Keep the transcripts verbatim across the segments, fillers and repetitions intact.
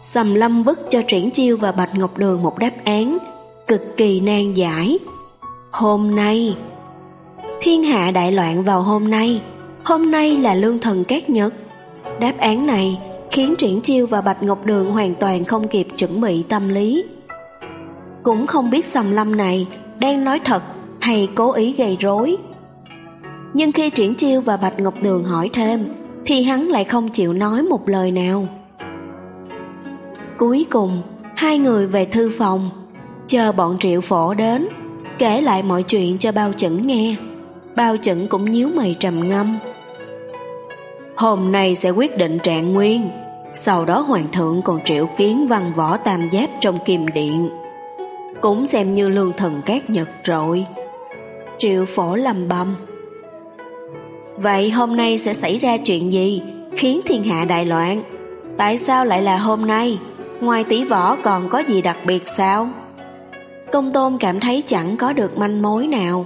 Sầm Lâm vứt cho Triển Chiêu và Bạch Ngọc Đường một đáp án cực kỳ nan giải. Hôm nay. Thiên hạ đại loạn vào hôm nay. Hôm nay là lương thần cát nhật. Đáp án này khiến Triển Chiêu và Bạch Ngọc Đường hoàn toàn không kịp chuẩn bị tâm lý. Cũng không biết Sầm Lâm này đang nói thật hay cố ý gây rối. Nhưng khi Triển Chiêu và Bạch Ngọc Đường hỏi thêm thì hắn lại không chịu nói một lời nào. Cuối cùng hai người về thư phòng, chờ bọn Triệu Phổ đến, kể lại mọi chuyện cho Bao Chẩn nghe. Bao Chẩn cũng nhíu mày trầm ngâm. Hôm nay sẽ quyết định trạng nguyên, sau đó hoàng thượng còn triệu kiến văn võ tam giáp trong Kim Điện, cũng xem như lương thần cát nhật rồi. Triệu Phổ lầm bầm. Vậy hôm nay sẽ xảy ra chuyện gì khiến thiên hạ đại loạn? Tại sao lại là hôm nay? Ngoài tỷ võ còn có gì đặc biệt sao? Công Tôn cảm thấy chẳng có được manh mối nào.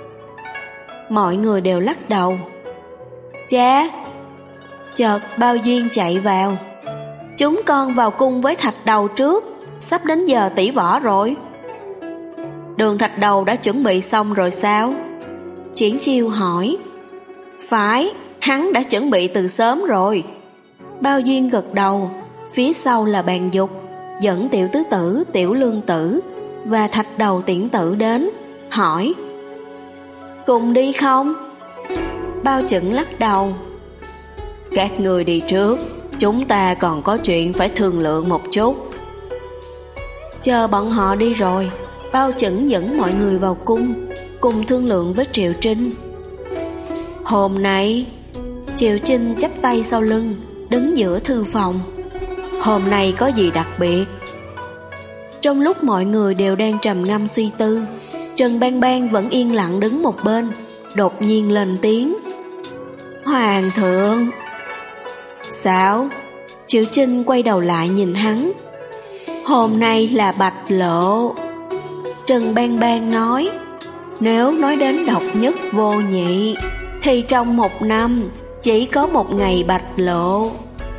Mọi người đều lắc đầu. Cha! Chợt Bao Duyên chạy vào. Chúng con vào cung với Thạch Đầu trước, sắp đến giờ tỷ võ rồi. Đường Thạch Đầu đã chuẩn bị xong rồi sao? Triển Chiêu hỏi. Phải, hắn đã chuẩn bị từ sớm rồi. Bao Duyên gật đầu. Phía sau là Bàn Dục, dẫn Tiểu Tứ Tử, Tiểu Lương Tử và Thạch Đầu Tiễn Tử đến, hỏi. Cùng đi không? Bao Chẩn lắc đầu. Các người đi trước, chúng ta còn có chuyện phải thương lượng một chút. Chờ bọn họ đi rồi, Bao Chẩn dẫn mọi người vào cung, cùng thương lượng với Triệu Trinh. Hôm nay, Triệu Trinh chắp tay sau lưng, đứng giữa thư phòng. Hôm nay có gì đặc biệt? Trong lúc mọi người đều đang trầm ngâm suy tư, Trần Bang Bang vẫn yên lặng đứng một bên, đột nhiên lên tiếng. Hoàng thượng! Sao? Triệu Trinh quay đầu lại nhìn hắn. Hôm nay là bạch lộ. Trần Bang Bang nói. Nếu nói đến độc nhất vô nhị thì trong một năm chỉ có một ngày bạch lộ.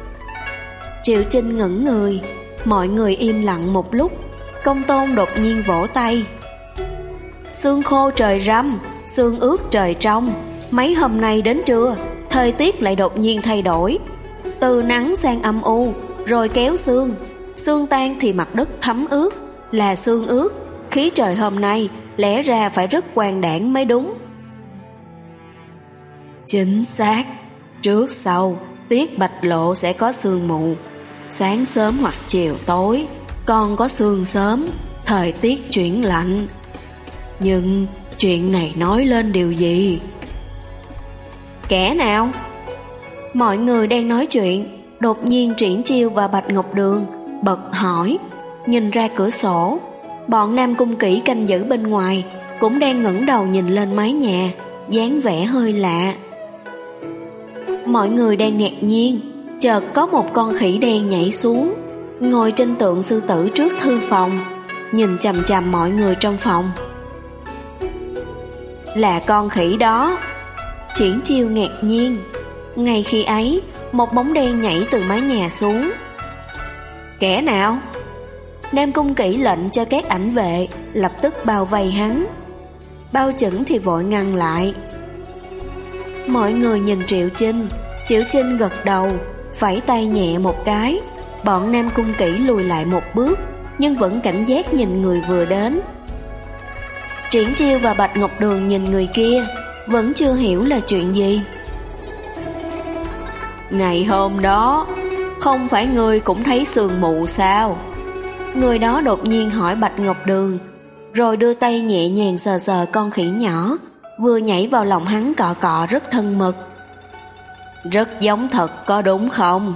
Triệu Trinh ngẩn người. Mọi người im lặng một lúc. Công Tôn đột nhiên vỗ tay. Sương khô trời râm, sương ướt trời trong. Mấy hôm nay đến trưa, thời tiết lại đột nhiên thay đổi, từ nắng sang âm u, rồi kéo sương. Sương tan thì mặt đất thấm ướt, là sương ướt. Khí trời hôm nay lẽ ra phải rất quang đãng mới đúng. Chính xác. Trước sau tiết bạch lộ sẽ có sương mù, sáng sớm hoặc chiều tối còn có sương sớm, thời tiết chuyển lạnh. Nhưng chuyện này nói lên điều gì? Kẻ nào? Mọi người đang nói chuyện, đột nhiên Triển Chiêu và Bạch Ngọc Đường bật hỏi. Nhìn ra cửa sổ, bọn Nam Cung Kỷ canh giữ bên ngoài cũng đang ngẩng đầu nhìn lên mái nhà, dáng vẻ hơi lạ. Mọi người đang ngạc nhiên, chợt có một con khỉ đen nhảy xuống, ngồi trên tượng sư tử trước thư phòng, nhìn chằm chằm mọi người trong phòng. Là con khỉ đó. Triển Chiêu ngạc nhiên. Ngay khi ấy, một bóng đen nhảy từ mái nhà xuống. Kẻ nào? Nam Cung Kỷ lệnh cho các ảnh vệ lập tức bao vây hắn. Bao Chẩn thì vội ngăn lại. Mọi người nhìn Triệu Trinh. Triệu Trinh gật đầu, phẩy tay nhẹ một cái. Bọn Nam Cung Kỷ lùi lại một bước, nhưng vẫn cảnh giác nhìn người vừa đến. Triển Chiêu và Bạch Ngọc Đường nhìn người kia, vẫn chưa hiểu là chuyện gì. Ngày hôm đó, không phải ngươi cũng thấy sương mù sao? Người đó đột nhiên hỏi Bạch Ngọc Đường, rồi đưa tay nhẹ nhàng sờ sờ con khỉ nhỏ, vừa nhảy vào lòng hắn cọ cọ rất thân mật. Rất giống thật có đúng không?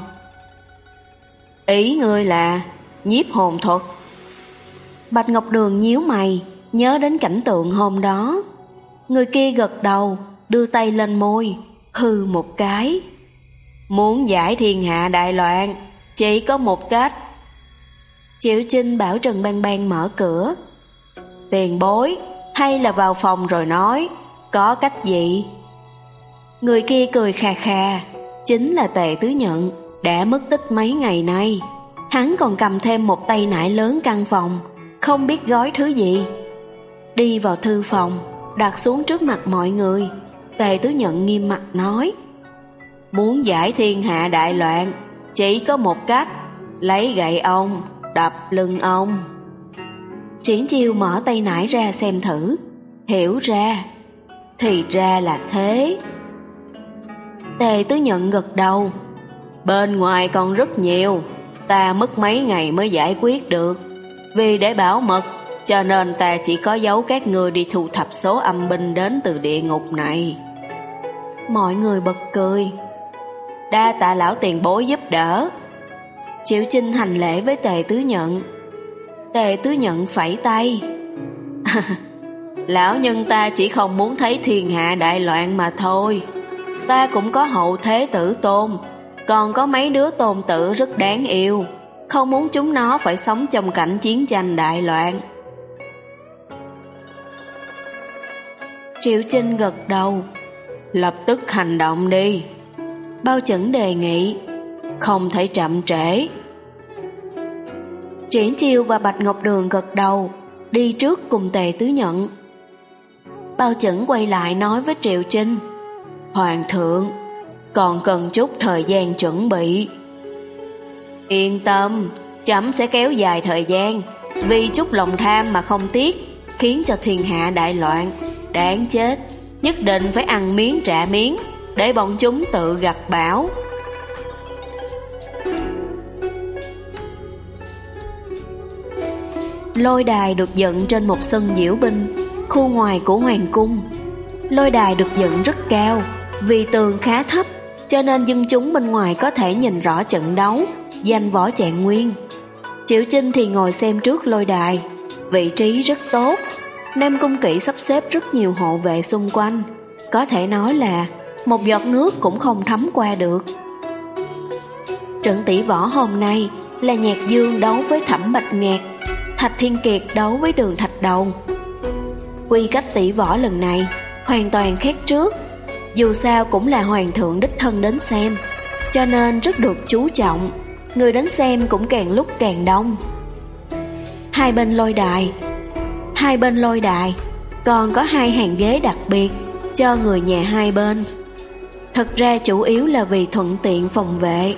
Ý ngươi là nhiếp hồn thuật? Bạch Ngọc Đường nhíu mày, nhớ đến cảnh tượng hôm đó. Người kia gật đầu, đưa tay lên môi, hừ một cái. Muốn giải thiên hạ đại loạn, chỉ có một cách. Triệu Trinh bảo Trần Bang Bang mở cửa. Tiền bối, hay là vào phòng rồi nói, có cách gì? Người kia cười khà khà. Chính là Tề Tứ Nhận, đã mất tích mấy ngày nay. Hắn còn cầm thêm một tay nải lớn căn phòng, không biết gói thứ gì. Đi vào thư phòng, đặt xuống trước mặt mọi người. Tề Tứ Nhận nghiêm mặt nói: muốn giải thiên hạ đại loạn, chỉ có một cách, lấy gậy ông, đập lưng ông. Triển Chiêu mở tay nải ra xem thử, hiểu ra, thì ra là thế. Tề Tứ Nhận gật đầu: bên ngoài còn rất nhiều, ta mất mấy ngày mới giải quyết được. Vì để bảo mật, cho nên ta chỉ có giấu các ngươi đi thu thập số âm binh đến từ địa ngục này. Mọi người bật cười. Đa tạ lão tiền bối giúp đỡ. Triệu Chinh hành lễ với Tề Tứ Nhận. Tề Tứ Nhận phẩy tay. Lão nhân ta chỉ không muốn thấy thiên hạ đại loạn mà thôi. Ta cũng có hậu thế tử tôn, còn có mấy đứa tôn tử rất đáng yêu, không muốn chúng nó phải sống trong cảnh chiến tranh đại loạn. Triệu Chinh gật đầu. Lập tức hành động đi. Bao Chẩn đề nghị. Không thể chậm trễ. Triển Chiêu và Bạch Ngọc Đường gật đầu, đi trước cùng Tề Tứ Nhận. Bao Chẩn quay lại nói với Triệu Chinh: Hoàng thượng, còn cần chút thời gian chuẩn bị. Yên tâm, chấm sẽ kéo dài thời gian, vì chút lòng tham mà không tiếc, khiến cho thiên hạ đại loạn. Đáng chết, nhất định phải ăn miếng trả miếng, để bọn chúng tự gặt bão. Lôi đài được dựng trên một sân diễu binh, khu ngoài của hoàng cung. Lôi đài được dựng rất cao, vì tường khá thấp, cho nên dân chúng bên ngoài có thể nhìn rõ trận đấu, danh võ trạng nguyên. Triệu Chinh thì ngồi xem trước lôi đài, vị trí rất tốt. Nam Cung Kỵ sắp xếp rất nhiều hộ vệ xung quanh, có thể nói là một giọt nước cũng không thấm qua được. Trận tỷ võ hôm nay là Nhạc Dương đấu với Thẩm Bạch Ngạc, Thạch Thiên Kiệt đấu với Đường Thạch Đầu. Quy cách tỷ võ lần này hoàn toàn khác trước, dù sao cũng là hoàng thượng đích thân đến xem, cho nên rất được chú trọng, người đến xem cũng càng lúc càng đông. Hai bên lôi đài Hai bên lôi đài còn có hai hàng ghế đặc biệt cho người nhà hai bên. Thật ra chủ yếu là vì thuận tiện phòng vệ.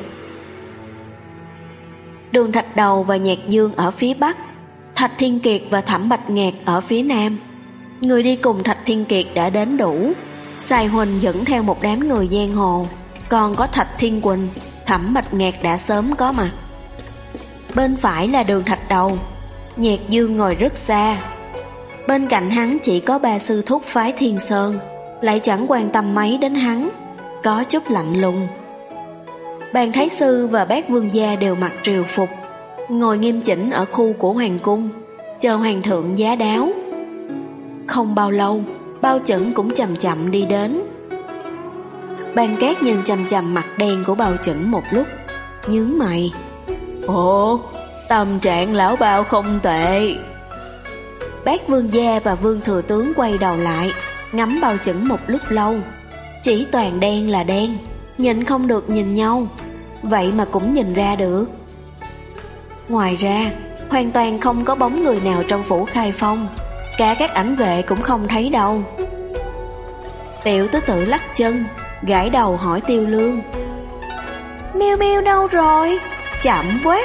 Đường Thạch Đầu và Nhạc Dương ở phía Bắc, Thạch Thiên Kiệt và Thẩm Bạch Ngạc ở phía Nam. Người đi cùng Thạch Thiên Kiệt đã đến đủ, Sai Huỳnh dẫn theo một đám người giang hồ, còn có Thạch Thiên Quỳnh, Thẩm Bạch Ngạc đã sớm có mặt. Bên phải là Đường Thạch Đầu, Nhạc Dương ngồi rất xa. Bên cạnh hắn chỉ có ba sư thúc phái Thiên Sơn, lại chẳng quan tâm mấy đến hắn, có chút lạnh lùng. Bàn Thái Sư và Bác Vương Gia đều mặc triều phục, ngồi nghiêm chỉnh ở khu của hoàng cung, chờ hoàng thượng giá đáo. Không bao lâu, Bao Chẩn cũng chậm chậm đi đến. Ban Cát nhìn chằm chằm mặt đen của Bao Chẩn một lúc, nhướng mày. Ồ, tâm trạng lão Bao không tệ. Bác Vương Gia và Vương Thừa Tướng quay đầu lại, ngắm Bao Chẩn một lúc lâu. Chỉ toàn đen là đen, nhìn không được nhìn nhau, vậy mà cũng nhìn ra được. Ngoài ra, hoàn toàn không có bóng người nào trong phủ Khai Phong, cả các ảnh vệ cũng không thấy đâu. Tiểu tứ tử lắc chân, gãi đầu hỏi Tiêu Lương: Miêu Miêu đâu rồi? Chậm quá.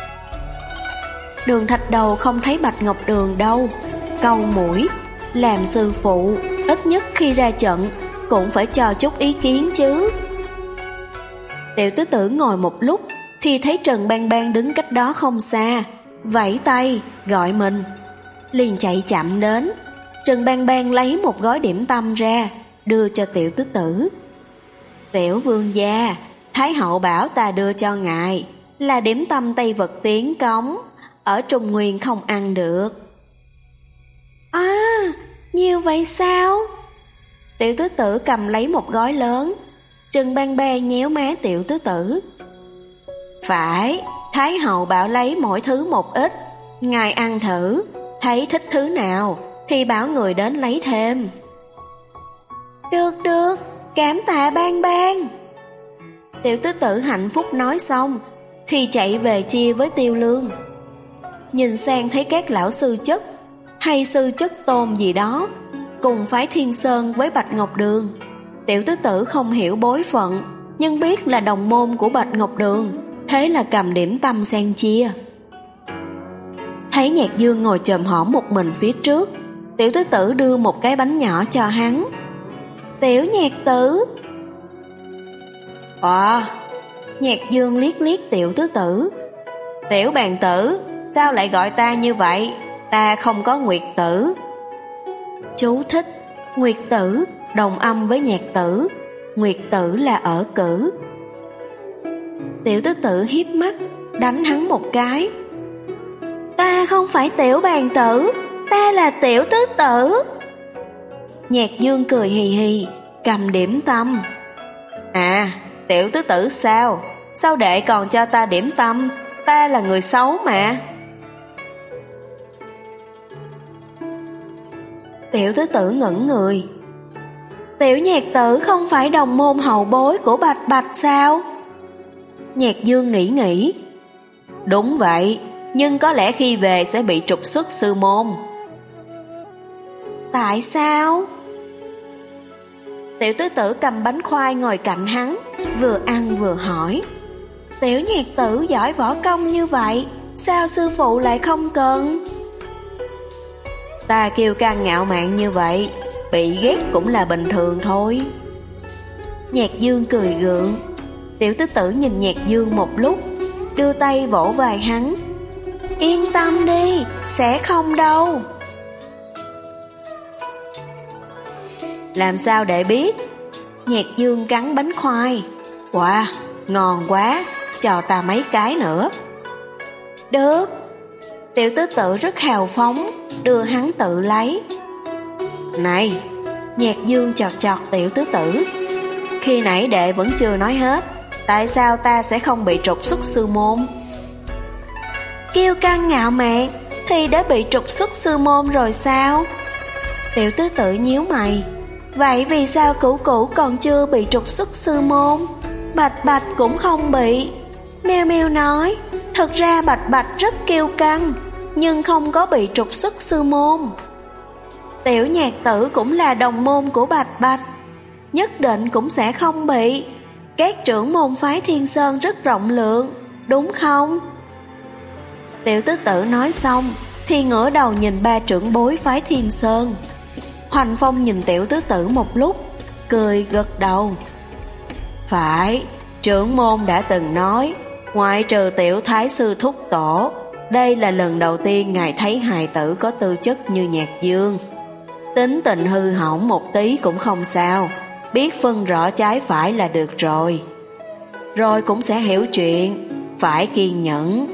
Đường Thạch Đầu không thấy Bạch Ngọc Đường đâu, cau mũi. Làm sư phụ, ít nhất khi ra trận cũng phải cho chút ý kiến chứ. Tiểu tứ tử ngồi một lúc thì thấy Trần Bang Bang đứng cách đó không xa, vẫy tay gọi mình, liền chạy chậm đến. Trần Bang Bang lấy một gói điểm tâm ra, đưa cho tiểu tứ tử. Tiểu vương gia, Thái hậu bảo ta đưa cho ngài, là điểm tâm Tây Vật tiến cống, ở Trung Nguyên không ăn được. À, nhiều vậy sao? Tiểu tứ tử cầm lấy một gói lớn. Trần Bang Bang nhéo má tiểu tứ tử. Phải, Thái hậu bảo lấy mỗi thứ một ít, ngài ăn thử, thấy thích thứ nào thì bảo người đến lấy thêm. Được được, cảm tạ Bang Bang. Tiểu tứ tử hạnh phúc nói xong thì chạy về chia với Tiêu Lương. Nhìn sang thấy các lão sư chất hay sư chất Tôn gì đó cùng phái Thiên Sơn với Bạch Ngọc Đường. Tiểu tứ tử không hiểu bối phận, nhưng biết là đồng môn của Bạch Ngọc Đường, thế là cầm điểm tâm sang chia. Thấy Nhạc Dương ngồi chồm hổm một mình phía trước, tiểu tứ tử đưa một cái bánh nhỏ cho hắn. Tiểu Nhạc tử. À, Nhạc Dương liếc liếc tiểu tứ tử. Tiểu bàn tử, sao lại gọi ta như vậy? Ta không có Nguyệt tử. Chú thích: Nguyệt tử đồng âm với Nhạc tử, Nguyệt tử là ở cử. Tiểu tứ tử híp mắt, đánh hắn một cái. Ta không phải tiểu bàn tử, ta là tiểu tứ tử. Nhạc Dương cười hì hì, cầm điểm tâm. À, tiểu tứ tử sao? Sao đệ còn cho ta điểm tâm? Ta là người xấu mà. Tiểu tứ tử ngẩn người. Tiểu Nhạc tử không phải đồng môn hậu bối của Bạch Bạch sao? Nhạc Dương nghĩ nghĩ. Đúng vậy, nhưng có lẽ khi về sẽ bị trục xuất sư môn. Tại sao? Tiểu tứ tử cầm bánh khoai ngồi cạnh hắn, vừa ăn vừa hỏi. Tiểu Nhạc tử giỏi võ công như vậy, sao sư phụ lại không cần? Ta kiêu căng ngạo mạn như vậy, bị ghét cũng là bình thường thôi. Nhạc Dương cười gượng. Tiểu tứ tử nhìn Nhạc Dương một lúc, đưa tay vỗ vai hắn. Yên tâm đi, sẽ không đâu. Làm sao để biết? Nhạc Dương cắn bánh khoai. Wow, ngon quá, cho ta mấy cái nữa. Được. Tiểu tứ tử rất hào phóng, đưa hắn tự lấy. Này, Nhạc Dương chọt chọt tiểu tứ tử. Khi nãy đệ vẫn chưa nói hết, tại sao ta sẽ không bị trục xuất sư môn? Kiêu căng ngạo mạn thì đã bị trục xuất sư môn rồi sao? Tiểu tứ tử nhíu mày. Vậy vì sao cửu cửu còn chưa bị trục xuất sư môn? Bạch Bạch cũng không bị. Miêu Miêu nói, thật ra Bạch Bạch rất kiêu căng, nhưng không có bị trục xuất sư môn. Tiểu Nhạc tử cũng là đồng môn của Bạch Bạch, nhất định cũng sẽ không bị. Các trưởng môn phái Thiên Sơn rất rộng lượng, đúng không? Tiểu tứ tử nói xong thì ngửa đầu nhìn ba trưởng bối phái Thiên Sơn. Hoành Phong nhìn tiểu tứ tử một lúc, cười gật đầu. Phải, trưởng môn đã từng nói, ngoại trừ tiểu thái sư thúc tổ, đây là lần đầu tiên ngài thấy hài tử có tư chất như Nhạc Dương. Tính tình hư hỏng một tí cũng không sao, biết phân rõ trái phải là được rồi. Rồi cũng sẽ hiểu chuyện, phải kiên nhẫn.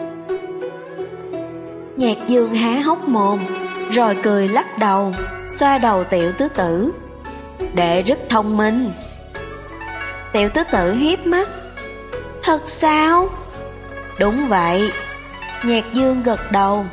Nhạc Dương há hốc mồm, rồi cười lắc đầu, xoa đầu tiểu tứ tử. Đệ rất thông minh. Tiểu tứ tử hiếp mắt. Thật sao? Đúng vậy. Nhạc Dương gật đầu.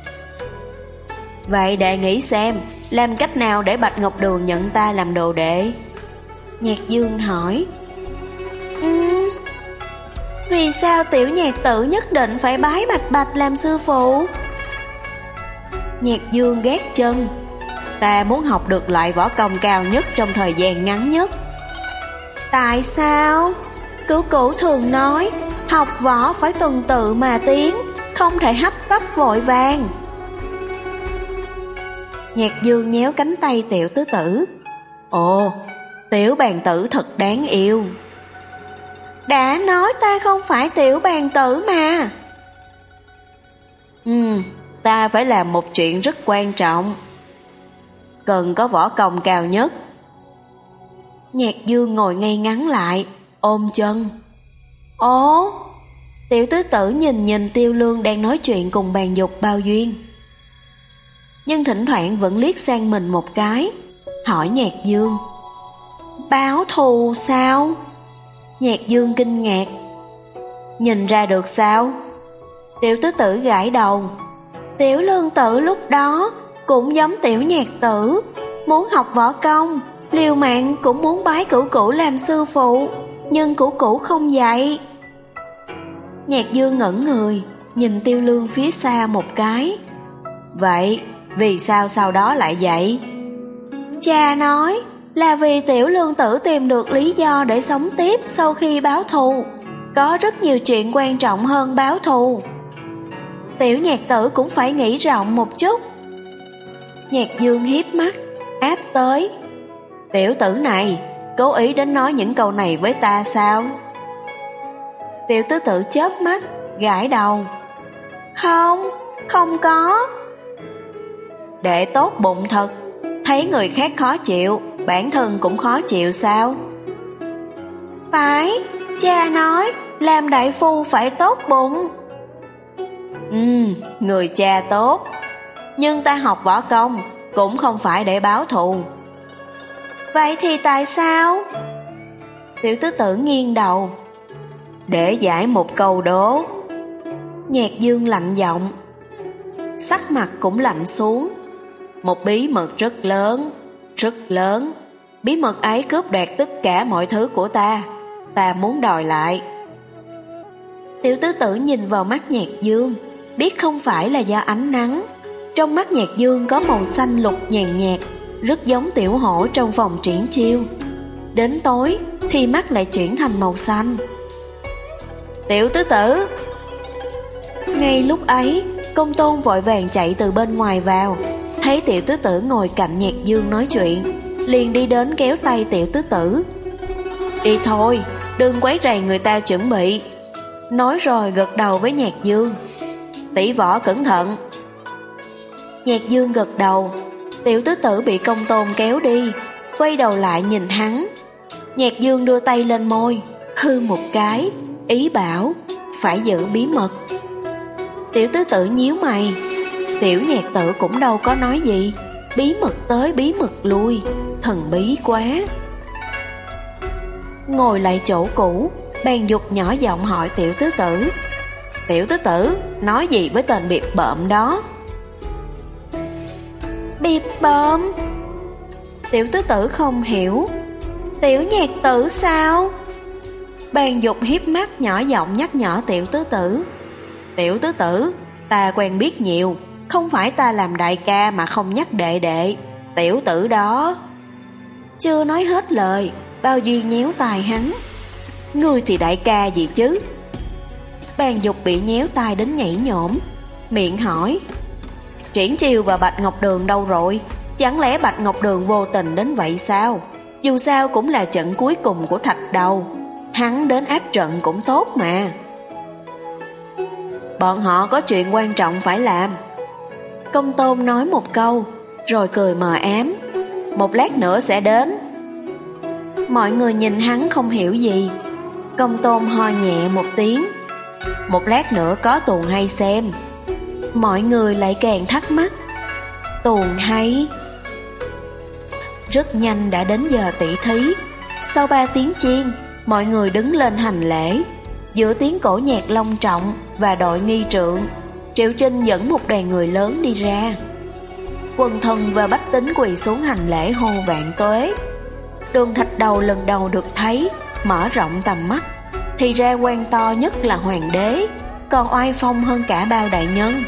Vậy đệ nghĩ xem, làm cách nào để Bạch Ngọc Đường nhận ta làm đồ đệ? Nhạc Dương hỏi. Ừm, vì sao tiểu Nhạc tử nhất định phải bái Bạch Bạch làm sư phụ? Nhạc Dương gác chân. Ta muốn học được loại võ công cao nhất trong thời gian ngắn nhất. Tại sao? Cửu cửu thường nói, học võ phải tuần tự mà tiến, không thể hấp tấp vội vàng. Nhạc Dương nhéo cánh tay tiểu tứ tử. Ồ, tiểu bàn tử thật đáng yêu. Đã nói ta không phải tiểu bàn tử mà. Ừm, ta phải làm một chuyện rất quan trọng. Cần có võ công cao nhất. Nhạc Dương ngồi ngay ngắn lại, ôm chân. Ồ, tiểu tứ tử nhìn nhìn Tiêu Lương đang nói chuyện cùng bàn dục Bao Duyên, nhưng thỉnh thoảng vẫn liếc sang mình một cái, hỏi Nhạc Dương. Báo thù sao? Nhạc Dương kinh ngạc. Nhìn ra được sao? Tiểu tứ tử gãi đầu. Tiểu Lương tử lúc đó cũng giống tiểu Nhạc tử, muốn học võ công, liều mạng cũng muốn bái cửu cửu làm sư phụ, nhưng cửu cửu không dạy. Nhạc Dương ngẩn người, nhìn Tiêu Lương phía xa một cái. Vậy, vì sao sau đó lại vậy? Cha nói là vì Tiểu Lương tử tìm được lý do để sống tiếp sau khi báo thù. Có rất nhiều chuyện quan trọng hơn báo thù. Tiểu Nhạc tử cũng phải nghĩ rộng một chút. Nhạc Dương hiếp mắt, áp tới. Tiểu tử này, cố ý đến nói những câu này với ta sao? Tiểu tứ tử chớp mắt, gãi đầu. Không, không có. Đệ tốt bụng thật, thấy người khác khó chịu, bản thân cũng khó chịu sao? Phải, cha nói làm đại phu phải tốt bụng. Ừm, người cha tốt. Nhưng ta học võ công cũng không phải để báo thù. Vậy thì tại sao? Tiểu tứ tử nghiêng đầu. Để giải một câu đố. Nhạc Dương lạnh giọng. Sắc mặt cũng lạnh xuống. Một bí mật rất lớn, rất lớn. Bí mật ấy cướp đoạt tất cả mọi thứ của ta. Ta muốn đòi lại. Tiểu tứ tử nhìn vào mắt Nhạc Dương, biết không phải là do ánh nắng. Trong mắt Nhạc Dương có màu xanh lục nhàn nhạt, rất giống tiểu hổ trong phòng triển chiêu. Đến tối thì mắt lại chuyển thành màu xanh. Tiểu tứ tử. Ngay lúc ấy, Công Tôn vội vàng chạy từ bên ngoài vào, thấy Tiểu tứ tử ngồi cạnh Nhạc Dương nói chuyện, liền đi đến kéo tay Tiểu tứ tử. Đi thôi, đừng quấy rầy người ta chuẩn bị. Nói rồi gật đầu với Nhạc Dương. Tỷ võ cẩn thận. Nhạc Dương gật đầu. Tiểu tứ tử bị Công Tôn kéo đi, quay đầu lại nhìn hắn. Nhạc Dương đưa tay lên môi, hư một cái, ý bảo phải giữ bí mật. Tiểu tứ tử nhíu mày. Tiểu Nhạc tử cũng đâu có nói gì, bí mật tới bí mật lui, thần bí quá. Ngồi lại chỗ cũ, Bàn Dục nhỏ giọng hỏi Tiểu tứ tử. Tiểu tứ tử, nói gì với tên biệt bợm đó? Biệt bợm? Tiểu tứ tử không hiểu. Tiểu Nhạc tử sao? Bàn Dục hiếp mắt nhỏ giọng nhắc nhở Tiểu tứ tử. Tiểu tứ tử, ta quen biết nhiều, không phải ta làm đại ca mà không nhắc đệ đệ. Tiểu tử đó. Chưa nói hết lời, Bao Duy nhéo tai hắn. Ngươi thì đại ca gì chứ? Bàn Dục bị nhéo tai đến nhảy nhổm, miệng hỏi. Triển Chiêu và Bạch Ngọc Đường đâu rồi? Chẳng lẽ Bạch Ngọc Đường vô tình đến vậy sao? Dù sao cũng là trận cuối cùng của Thạch Đầu, hắn đến áp trận cũng tốt mà. Bọn họ có chuyện quan trọng phải làm. Công Tôn nói một câu, rồi cười mờ ám. Một lát nữa sẽ đến. Mọi người nhìn hắn không hiểu gì. Công Tôn ho nhẹ một tiếng. Một lát nữa có tuồng hay xem. Mọi người lại càng thắc mắc. Tuồng hay? Rất nhanh đã đến giờ tỷ thí. Sau ba tiếng chiên, mọi người đứng lên hành lễ. Giữa tiếng cổ nhạc long trọng và đội nghi trượng, Triệu Trinh dẫn một đoàn người lớn đi ra. Quần thần và bách tính quỳ xuống hành lễ hô vạn tuế. Đường Thạch Đầu lần đầu được thấy, mở rộng tầm mắt. Thì ra quan to nhất là hoàng đế, còn oai phong hơn cả bao đại nhân.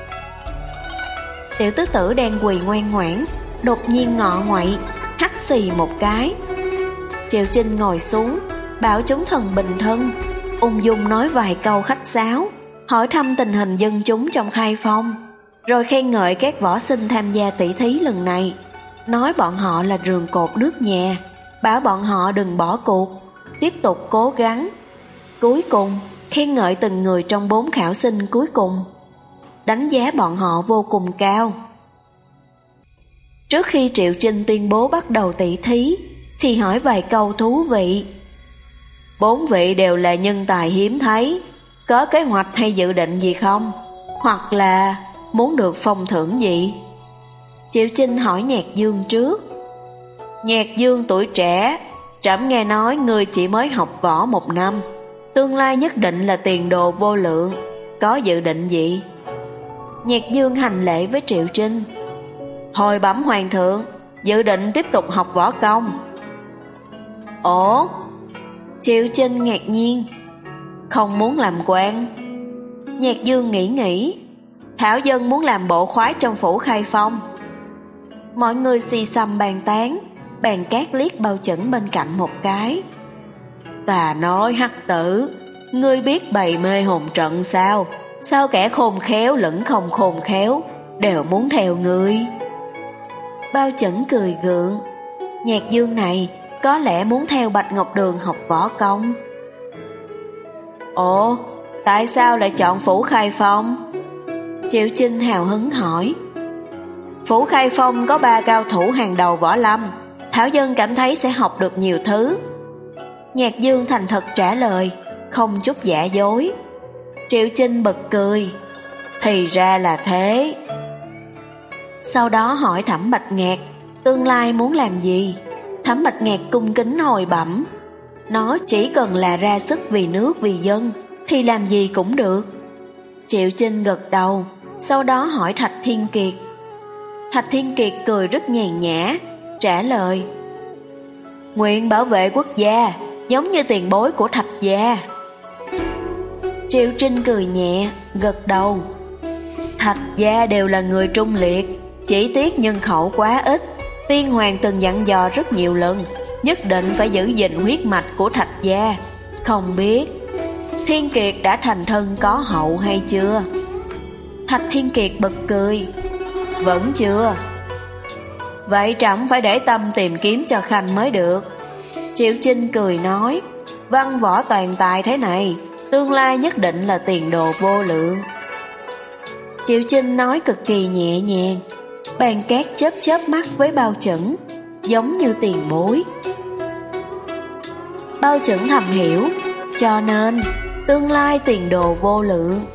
Tiểu tứ tử đang quỳ ngoan ngoãn, đột nhiên ngọ nguậy, hắt xì một cái. Triệu Trinh ngồi xuống, bảo chúng thần bình thân, ung dung nói vài câu khách sáo, hỏi thăm tình hình dân chúng trong Khai Phong, rồi khen ngợi các võ sinh tham gia tỷ thí lần này, nói bọn họ là rường cột nước nhà, bảo bọn họ đừng bỏ cuộc, tiếp tục cố gắng. Cuối cùng, khen ngợi từng người trong bốn khảo sinh cuối cùng, đánh giá bọn họ vô cùng cao. Trước khi Triệu Trinh tuyên bố bắt đầu tỷ thí, thì hỏi vài câu thú vị. Bốn vị đều là nhân tài hiếm thấy, có kế hoạch hay dự định gì không? Hoặc là muốn được phong thưởng gì? Triệu Trinh hỏi Nhạc Dương trước. Nhạc Dương tuổi trẻ, trẫm nghe nói ngươi chỉ mới học võ một năm, tương lai nhất định là tiền đồ vô lượng, có dự định gì? Nhạc Dương hành lễ với Triệu Trinh. Hồi bẩm hoàng thượng, dự định tiếp tục học võ công. Ồ? Triệu Trinh ngạc nhiên. không muốn làm quan. Nhạc Dương nghĩ nghĩ, thảo dân muốn làm bộ khoái trong phủ Khai Phong. Mọi người xì xầm bàn tán. Bàn Cát liếc Bao Chẩn bên cạnh một cái. Ta nói hắc tử, ngươi biết bày mê hồn trận sao? Sao kẻ khôn khéo lẫn không khôn khéo đều muốn theo ngươi? Bao Chẩn cười gượng. Nhạc Dương này có lẽ muốn theo Bạch Ngọc Đường học võ công. Ồ, tại sao lại chọn phủ Khai Phong? Triệu Chinh hào hứng hỏi. Phủ Khai Phong có ba cao thủ hàng đầu võ lâm, thảo dân cảm thấy sẽ học được nhiều thứ. Nhạc Dương thành thật trả lời, không chút giả dối. Triệu Chinh bật cười. Thì ra là thế. Sau đó hỏi Thẩm Bạch Ngạc tương lai muốn làm gì. Thẩm Bạch Ngạc cung kính hồi bẩm, nó chỉ cần là ra sức vì nước vì dân thì làm gì cũng được. Triệu Chinh gật đầu. Sau đó hỏi Thạch Thiên Kiệt. Thạch Thiên Kiệt cười rất nhàn nhã, trả lời, nguyện bảo vệ quốc gia, giống như tiền bối của Thạch gia. Triệu Trinh cười nhẹ, gật đầu. Thạch gia đều là người trung liệt, chỉ tiếc nhân khẩu quá ít. Tiên hoàng từng dặn dò rất nhiều lần, nhất định phải giữ gìn huyết mạch của Thạch gia. Không biết Thiên Kiệt đã thành thân có hậu hay chưa? Thạch Thiên Kiệt bật cười, vẫn chưa. Vậy trẫm phải để tâm tìm kiếm cho khanh mới được. Triệu Chinh cười nói, văn võ toàn tài thế này, tương lai nhất định là tiền đồ vô lượng. Triệu Chinh nói cực kỳ nhẹ nhàng. Bàn Cát chớp chớp mắt với Bao Chẩn, giống như tiền bối. Bao Chẩn thầm hiểu, cho nên tương lai tiền đồ vô lượng.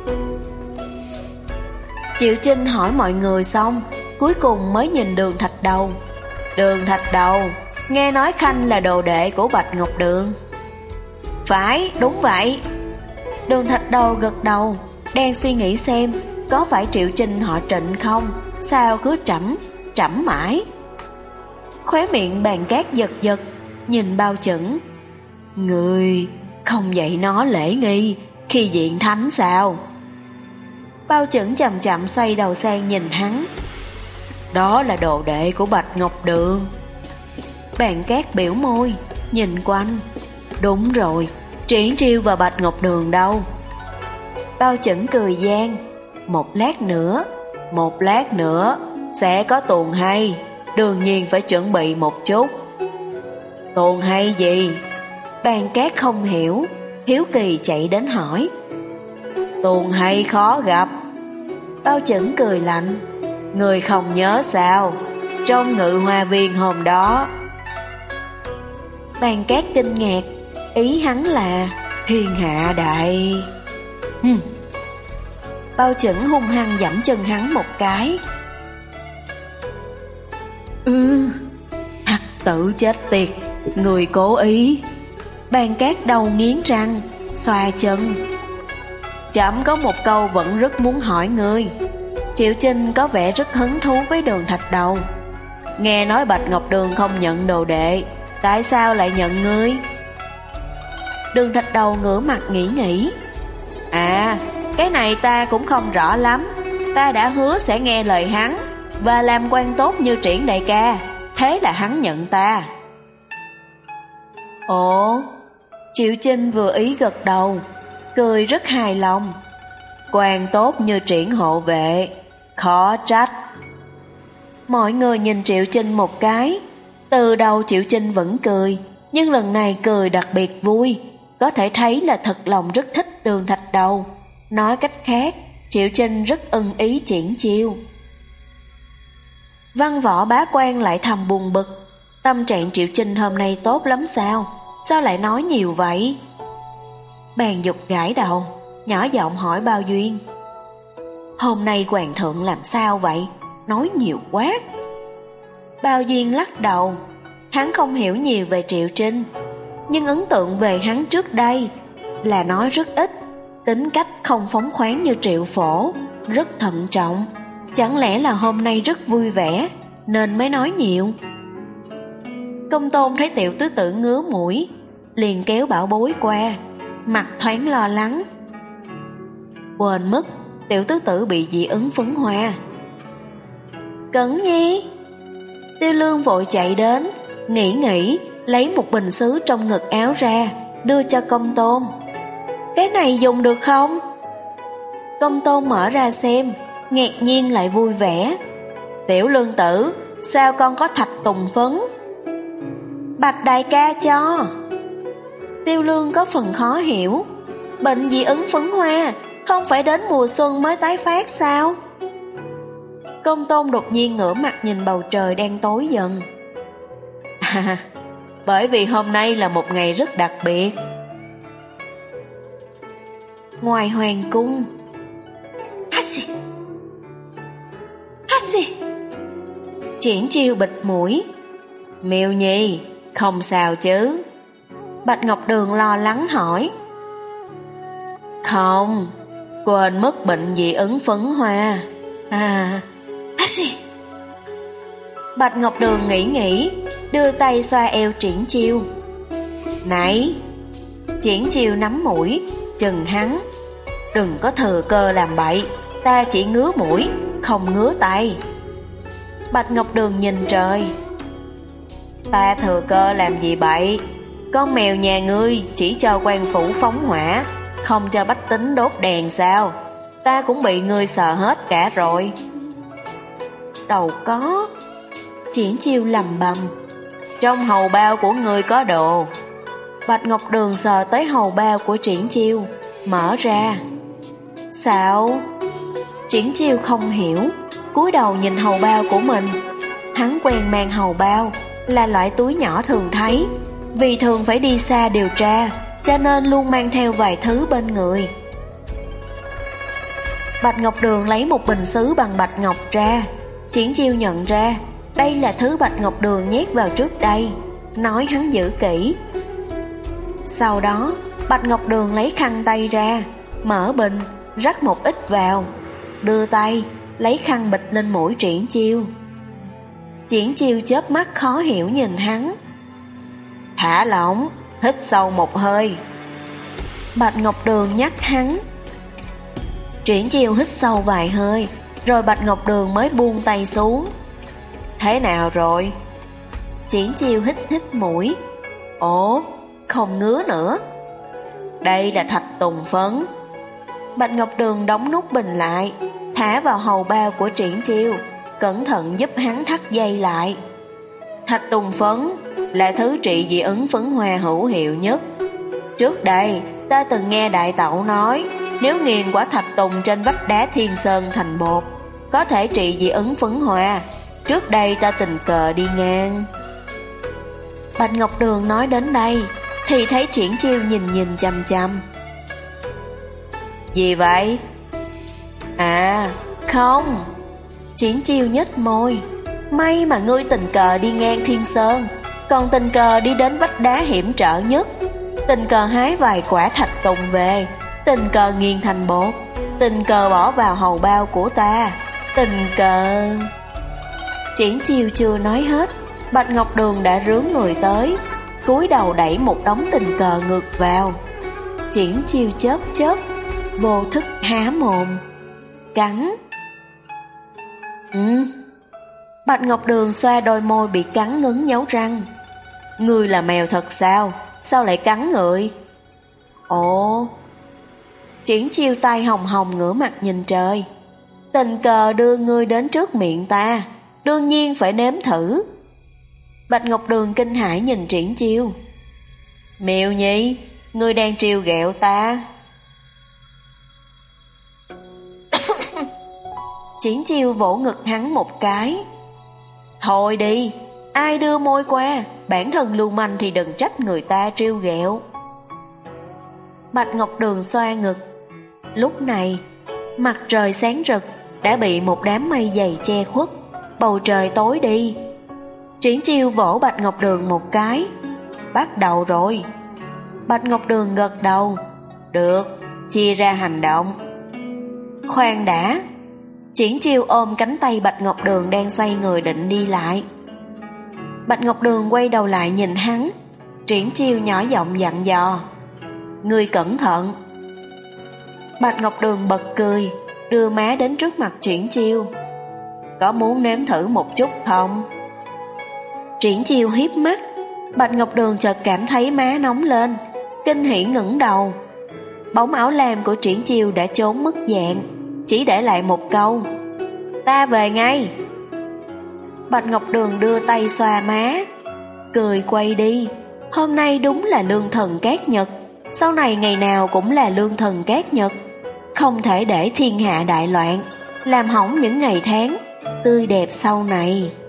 Triệu Chinh hỏi mọi người xong, cuối cùng mới nhìn Đường Thạch Đầu. Đường Thạch Đầu, nghe nói khanh là đồ đệ của Bạch Ngọc Đường. Phải, đúng vậy. Đường Thạch Đầu gật đầu, đang suy nghĩ xem có phải Triệu Chinh họ Trịnh không. Sao cứ trẫm, trẫm mãi. Khóe miệng Bàn Cát giật giật, nhìn Bao Chẩn. Người không dạy nó lễ nghi khi diện thánh sao? Bao Chẩn chậm chậm xoay đầu sang nhìn hắn. Đó là đồ đệ của Bạch Ngọc Đường. Bàn Cát biểu môi, nhìn quanh. Đúng rồi, Triển Chiêu và Bạch Ngọc Đường đâu? Bao Chẩn cười gian. Một lát nữa, một lát nữa sẽ có tuồng hay, đương nhiên phải chuẩn bị một chút. Tuồng hay gì? Bàn Cát không hiểu, hiếu kỳ chạy đến hỏi. Tuồng hay khó gặp. Bao Chẩn cười lạnh. Người không nhớ sao? Trong Ngự Hoa Viên hôm đó. Bàn Cát kinh ngạc, ý hắn là thiên hạ đại. Hừm. Bao Chẩn hung hăng giẫm chân hắn một cái. Ừ, hắc tử chết tiệt, người cố ý. Bàn Cát đầu nghiến răng, xoa chân. Trẫm có một câu vẫn rất muốn hỏi ngươi. Triệu Chinh có vẻ rất hứng thú với Đường Thạch Đầu. Nghe nói Bạch Ngọc Đường không nhận đồ đệ, tại sao lại nhận ngươi? Đường Thạch Đầu ngửa mặt nghĩ nghĩ. À, cái này ta cũng không rõ lắm. Ta đã hứa sẽ nghe lời hắn và làm quan tốt như Triển đại ca, thế là hắn nhận ta. Ồ. Triệu Chinh vừa ý gật đầu, cười rất hài lòng. Quan tốt như Triển hộ vệ, khó trách. Mọi người nhìn Triệu Chinh một cái. Từ đầu Triệu Chinh vẫn cười, nhưng lần này cười đặc biệt vui, có thể thấy là thật lòng rất thích Đường Thạch Đầu. Nói cách khác, Triệu Chinh rất ưng ý Triển Chiêu. Văn võ bá quan lại thầm buồn bực. Tâm trạng Triệu Chinh hôm nay tốt lắm sao? Sao lại nói nhiều vậy? Bàn Dục gãi đầu, nhỏ giọng hỏi Bao Duyên. Hôm nay hoàng thượng làm sao vậy? Nói nhiều quá. Bao Duyên lắc đầu. Hắn không hiểu nhiều về Triệu Trinh, nhưng ấn tượng về hắn trước đây là nói rất ít. Tính cách không phóng khoáng như Triệu Phổ, rất thận trọng. Chẳng lẽ là hôm nay rất vui vẻ nên mới nói nhiều? Công Tôn thấy Tiểu Tứ Tử ngứa mũi, liền kéo Bảo Bối qua. mặt thoáng lo lắng. Quên mất, tiểu tứ tử bị dị ứng phấn hoa. Cẩn Nhi! Tiêu Lương vội chạy đến, nghĩ nghĩ, lấy một bình sứ trong ngực áo ra, đưa cho Công Tôn. Cái này dùng được không? Công Tôn mở ra xem, ngạc nhiên lại vui vẻ. Tiểu Lương tử, sao con có thạch tùng phấn? Bạch đại ca cho. Tiêu Lương có phần khó hiểu. Bệnh dị ứng phấn hoa không phải đến mùa xuân mới tái phát sao? Công Tôn đột nhiên ngửa mặt nhìn bầu trời đang tối dần. À, bởi vì hôm nay là một ngày rất đặc biệt. Ngoài hoàng cung. Hachi! Hachi! Triển Chiêu bịt mũi. Miêu Nhi, không sao chứ? Bạch Ngọc Đường lo lắng hỏi. Không, quên mất bệnh dị ứng phấn hoa. À, Hachi! Bạch Ngọc Đường nghĩ nghĩ, đưa tay xoa eo Triển Chiêu. Này! Triển Chiêu nắm mũi, chừng hắn. Đừng có thừa cơ làm bậy, ta chỉ ngứa mũi, không ngứa tay. Bạch Ngọc Đường nhìn trời. Ta thừa cơ làm gì bậy? Con mèo nhà ngươi chỉ cho quan phủ phóng hỏa, không cho bách tính đốt đèn sao? Ta cũng bị ngươi sờ hết cả rồi. Đâu có. Triển Chiêu lầm bầm. Trong hầu bao của ngươi có đồ. Bạch Ngọc Đường sờ tới hầu bao của Triển Chiêu, mở ra. Sao? Triển Chiêu không hiểu, cúi đầu nhìn hầu bao của mình. Hắn quen mang hầu bao, là loại túi nhỏ thường thấy. Vì thường phải đi xa điều tra, cho nên luôn mang theo vài thứ bên người. Bạch Ngọc Đường lấy một bình sứ bằng bạch ngọc ra. Triển Chiêu nhận ra đây là thứ Bạch Ngọc Đường nhét vào trước đây, nói hắn giữ kỹ. Sau đó Bạch Ngọc Đường lấy khăn tay ra, mở bình, rắc một ít vào, đưa tay lấy khăn bịt lên mũi Triển Chiêu. Triển Chiêu chớp mắt khó hiểu nhìn hắn. Thả lỏng, hít sâu một hơi. Bạch Ngọc Đường nhắc hắn. Triển Chiêu hít sâu vài hơi, rồi Bạch Ngọc Đường mới buông tay xuống. Thế nào rồi? Triển Chiêu hít hít mũi. Ồ, không ngứa nữa. Đây là thạch tùng phấn. Bạch Ngọc Đường đóng nút bình lại, thả vào hầu bao của Triển Chiêu, cẩn thận giúp hắn thắt dây lại. Thạch tùng phấn là thứ trị dị ứng phấn hoa hữu hiệu nhất. Trước đây ta từng nghe đại tẩu nói, nếu nghiền quả thạch tùng trên vách đá Thiên Sơn thành bột, có thể trị dị ứng phấn hoa. Trước đây ta tình cờ đi ngang. Bạch Ngọc Đường nói đến đây thì thấy Triển Chiêu nhìn nhìn chằm chằm. Gì vậy? À, không. Triển Chiêu nhếch môi. May mà ngươi tình cờ đi ngang Thiên Sơn, còn tình cờ đi đến vách đá hiểm trở nhất, tình cờ hái vài quả thạch tùng về, tình cờ nghiền thành bột, tình cờ bỏ vào hầu bao của ta, tình cờ... Triển Chiêu chưa nói hết, Bạch Ngọc Đường đã rướn người tới, cúi đầu đẩy một đống tình cờ ngược vào. Triển Chiêu chớp chớp, vô thức há mồm, cắn. Ừ. Bạch Ngọc Đường xoa đôi môi bị cắn ngấn nhấu răng. Ngươi là mèo thật sao? Sao lại cắn người? Ồ. Triển Chiêu tay hồng hồng ngửa mặt nhìn trời. Tình cờ đưa ngươi đến trước miệng ta, đương nhiên phải nếm thử. Bạch Ngọc Đường kinh hãi nhìn Triển Chiêu. Miêu Nhi, ngươi đang trêu ghẹo ta. Triển Chiêu vỗ ngực hắn một cái. Thôi đi, ai đưa môi qua, bản thân lưu manh thì đừng trách người ta trêu ghẹo. Bạch Ngọc Đường xoa ngực. Lúc này, mặt trời sáng rực đã bị một đám mây dày che khuất, bầu trời tối đi. Triển Chiêu vỗ Bạch Ngọc Đường một cái. Bắt đầu rồi. Bạch Ngọc Đường gật đầu. Được, chia ra hành động. Khoan đã. Triển Chiêu ôm cánh tay Bạch Ngọc Đường đang xoay người định đi lại. Bạch Ngọc Đường quay đầu lại nhìn hắn. Triển Chiêu nhỏ giọng dặn dò. ngươi cẩn thận. Bạch Ngọc Đường bật cười, đưa má đến trước mặt Triển Chiêu. Có muốn nếm thử một chút không? Triển Chiêu hiếp mắt. Bạch Ngọc Đường chợt cảm thấy má nóng lên, kinh hỉ ngẩng đầu. Bóng áo lam của Triển Chiêu đã trốn mất dạng, chỉ để lại một câu: ta về ngay. Bạch Ngọc Đường đưa tay xoa má, cười quay đi. Hôm nay đúng là lương thần cát nhật, sau này ngày nào cũng là lương thần cát nhật. Không thể để thiên hạ đại loạn, làm hỏng những ngày tháng tươi đẹp sau này.